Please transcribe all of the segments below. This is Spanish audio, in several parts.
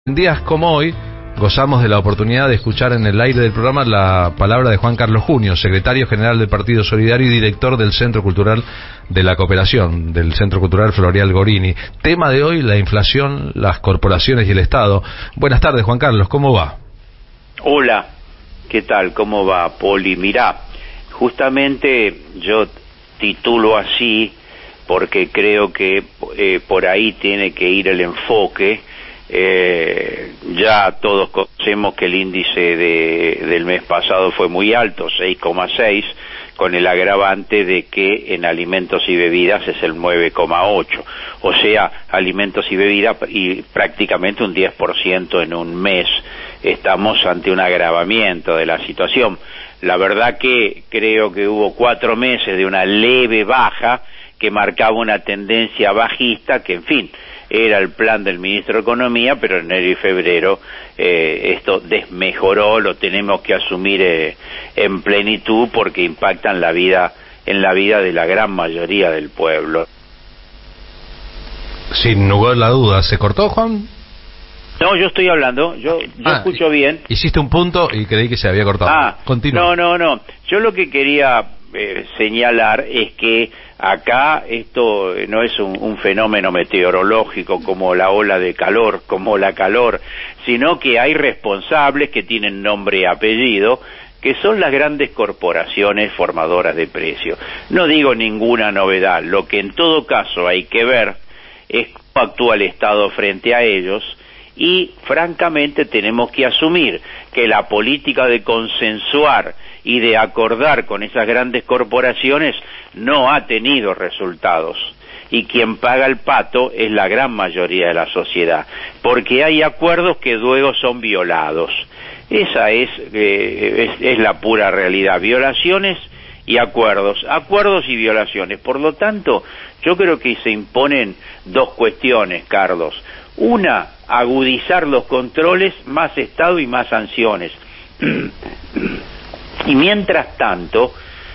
En días como hoy, gozamos de la oportunidad de escuchar en el aire del programa la palabra de Juan Carlos Junio, secretario general del Partido Solidario y director del Centro Cultural de la Cooperación, del Centro Cultural Floreal Gorini. Tema de hoy, la inflación, las corporaciones y el Estado. Buenas tardes, Juan Carlos, ¿cómo va? Hola, ¿qué tal? ¿Cómo va, Poli? Mirá, justamente yo titulo así porque creo que por ahí tiene que ir el enfoque. Ya todos conocemos que el índice del mes pasado fue muy alto, 6,6, con el agravante de que en alimentos y bebidas es el 9,8, o sea, alimentos y bebidas y prácticamente un 10% en un mes. Estamos ante un agravamiento de la situación. La verdad que creo que hubo 4 meses de una leve baja que marcaba una tendencia bajista que, en fin, era el plan del ministro de Economía, pero en enero y febrero esto desmejoró, lo tenemos que asumir en plenitud porque impacta en la vida de la gran mayoría del pueblo. Sin lugar a la duda, ¿se cortó, Juan? No, yo estoy hablando, yo escucho bien. Hiciste un punto y creí que se había cortado. Continúa. No. Yo lo que quería señalar es que acá esto no es un fenómeno meteorológico como la ola de calor, como la calor, sino que hay responsables que tienen nombre y apellido, que son las grandes corporaciones formadoras de precios. No digo ninguna novedad, lo que en todo caso hay que ver es cómo actúa el Estado frente a ellos, y francamente tenemos que asumir que la política de consensuar y de acordar con esas grandes corporaciones no ha tenido resultados, y quien paga el pato es la gran mayoría de la sociedad, porque hay acuerdos que luego son violados. Esa es la pura realidad, violaciones y acuerdos y violaciones. Por lo tanto, yo creo que se imponen dos cuestiones, Carlos. Una, agudizar los controles, más Estado y más sanciones. Y mientras tanto,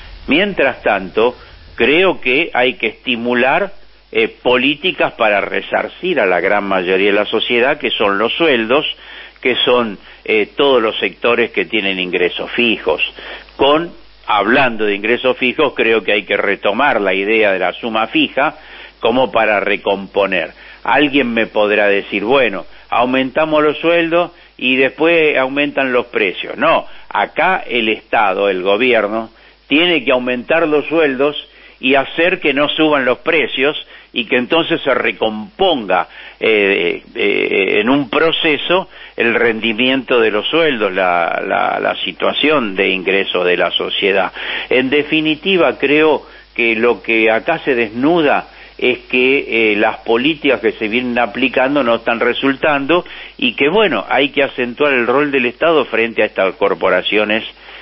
creo que hay que estimular políticas para resarcir a la gran mayoría de la sociedad, que son los sueldos, que son todos los sectores que tienen ingresos fijos. Hablando de ingresos fijos, creo que hay que retomar la idea de la suma fija como para recomponer. Alguien me podrá decir, bueno, aumentamos los sueldos y después aumentan los precios. No, acá el Estado, el gobierno, tiene que aumentar los sueldos y hacer que no suban los precios y que entonces se recomponga en un proceso el rendimiento de los sueldos, la situación de ingreso de la sociedad. En definitiva, creo que lo que acá se desnuda es que las políticas que se vienen aplicando no están resultando y que, bueno, hay que acentuar el rol del Estado frente a estas corporaciones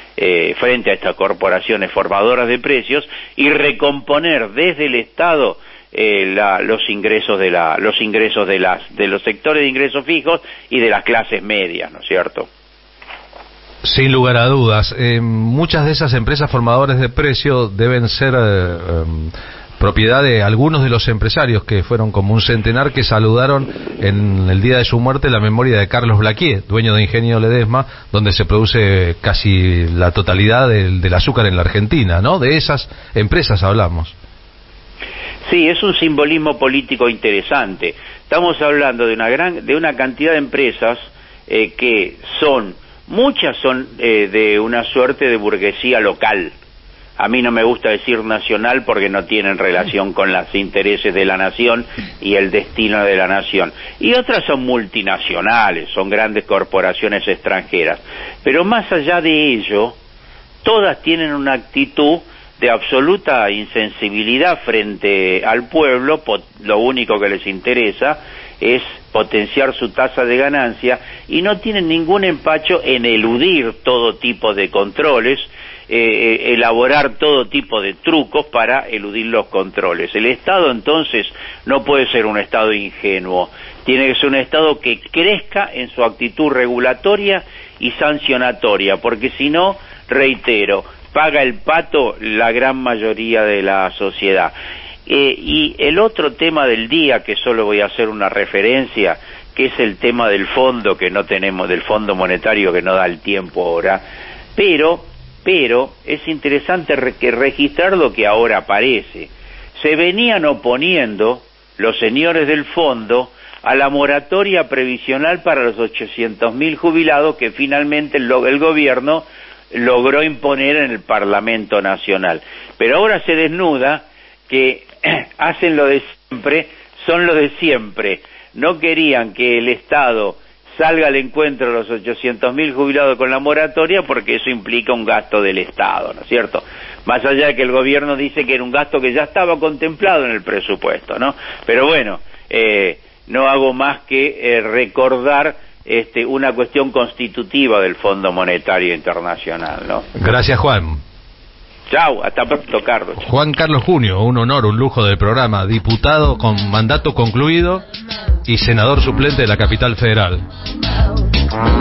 formadoras de precios y recomponer desde el Estado los ingresos de los sectores de ingresos fijos y de las clases medias, ¿no es cierto? Sin lugar a dudas, muchas de esas empresas formadoras de precios deben ser propiedad de algunos de los empresarios que fueron como un centenar que saludaron en el día de su muerte la memoria de Carlos Blaquier, dueño de Ingenio Ledesma, donde se produce casi la totalidad del azúcar en la Argentina, ¿no? De esas empresas hablamos. Sí, es un simbolismo político interesante. Estamos hablando de una cantidad de empresas que muchas son de una suerte de burguesía local. A mí no me gusta decir nacional porque no tienen relación con los intereses de la nación y el destino de la nación. Y otras son multinacionales, son grandes corporaciones extranjeras. Pero más allá de ello, todas tienen una actitud de absoluta insensibilidad frente al pueblo. Lo único que les interesa es potenciar su tasa de ganancia y no tienen ningún empacho en eludir todo tipo de controles, elaborar todo tipo de trucos para eludir los controles. El Estado entonces no puede ser un Estado ingenuo, tiene que ser un Estado que crezca en su actitud regulatoria y sancionatoria, porque si no, reitero, paga el pato la gran mayoría de la sociedad. Y el otro tema del día, que solo voy a hacer una referencia, que es el tema del fondo que no tenemos, del Fondo Monetario, que no da el tiempo ahora, pero es interesante registrar lo que ahora aparece. Se venían oponiendo los señores del fondo a la moratoria previsional para los 800.000 jubilados que finalmente el gobierno logró imponer en el Parlamento Nacional. Pero ahora se desnuda que hacen lo de siempre, son lo de siempre. No querían que el Estado salga al encuentro de los 800.000 jubilados con la moratoria porque eso implica un gasto del Estado, ¿no es cierto? Más allá de que el gobierno dice que era un gasto que ya estaba contemplado en el presupuesto, ¿no? Pero bueno, no hago más que recordar una cuestión constitutiva del Fondo Monetario Internacional, ¿no? Gracias, Juan. Chau, hasta pronto, Carlos. Juan Carlos Junio, un honor, un lujo del programa, diputado con mandato concluido y senador suplente de la Capital Federal.